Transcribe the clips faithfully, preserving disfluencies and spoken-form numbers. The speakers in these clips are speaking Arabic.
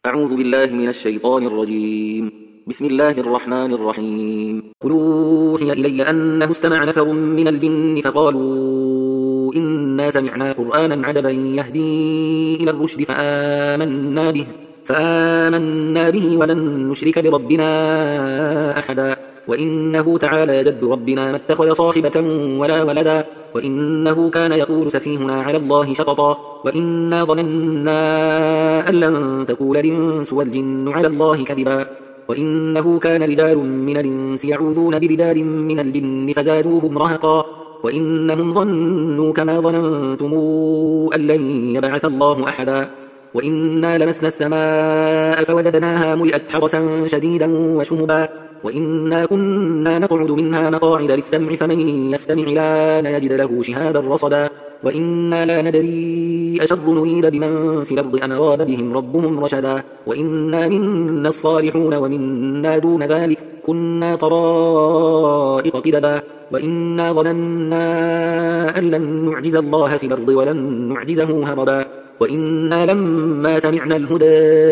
أعوذ بالله من الشيطان الرجيم. بسم الله الرحمن الرحيم. قل أوحي إلي أنه استمع نفر من الجن فقالوا إنا سمعنا قرآنا عجبا يهدي إلى الرشد فآمنا به فآمنا به ولن نشرك بربنا أحدا وإنه تعالى جد ربنا ما اتخذ صاحبة ولا ولدا وإنه كان يقول سفيهنا على الله شططا وإنا ظننا أن لن تقول الإنس والجن على الله كذبا وإنه كان رجال من الإنس يعوذون برجال من الجن فزادوهم رهقا وإنهم ظنوا كما ظننتم أن لن يبعث الله أحدا وإنا لمسنا السماء فوجدناها ملئت حرسا شديدا وشهبا وإنا كنا نقعد منها مقاعد للسمع فمن يستمع لا يجد له شهابا رصدا وإنا لا ندري أشر نريد بمن في الأرض أم أراد بهم ربهم رشدا وإنا منا الصالحون ومنا دون ذلك كنا طرائق قددا وإنا ظننا أن لن نعجز الله في الأرض ولن نعجزه هربا وإنا لما سمعنا الهدى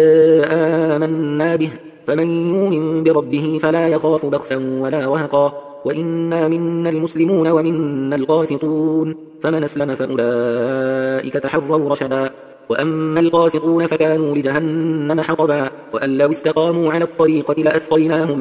آمنا به فمن يؤمن بربه فلا يخاف بخسا ولا رهقا وإنا منا المسلمون ومنا القاسطون فمن أسلم فأولئك تحروا رشدا وأما القاسطون فكانوا لجهنم حطبا وأن لو استقاموا على الطريقة لأسقيناهم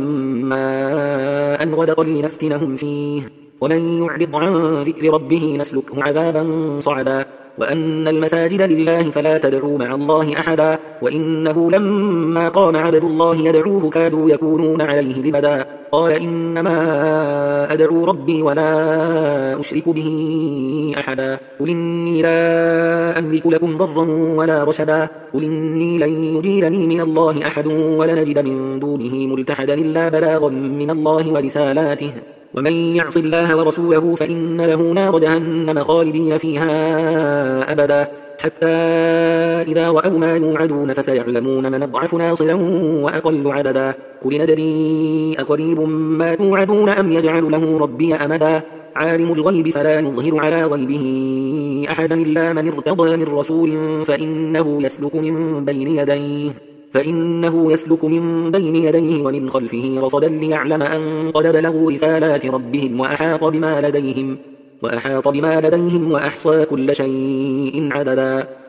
ماء غدقا لنفتنهم فيه ومن يعرض عن ذكر ربه نسلكه عذابا صعدا وأن المساجد لله فلا تدعوا مع الله أحدا وإنه لما قام عبد الله يدعوه كادوا يكونون عليه لبدا قال إنما أدعو ربي ولا أشرك به أحدا قل إني لا أملك لكم ضرا ولا رشدا قل إني لن يجيرني من الله أحد ولنجد من دونه ملتحدا إلا بلاغا من الله ورسالاته ومن يعص الله ورسوله فإن له نار جهنم خالدين فيها أبدا حتى إذا رأوا ما يوعدون فسيعلمون من أضعف ناصرا وأقل عددا قل ندري أقريب ما توعدون أم يجعل له ربي أمدا عالم الغيب فلا يظهر على غيبه أحدا إلا من ارتضى من رسول فإنه يسلك من بين يديه فإنه يسلك من بين يديه ومن خلفه رصدا ليعلم أن قد بلغوا رسالات ربهم وأحاط بما لديهم وأحاط بما لديهم وأحصى كل شيء عددا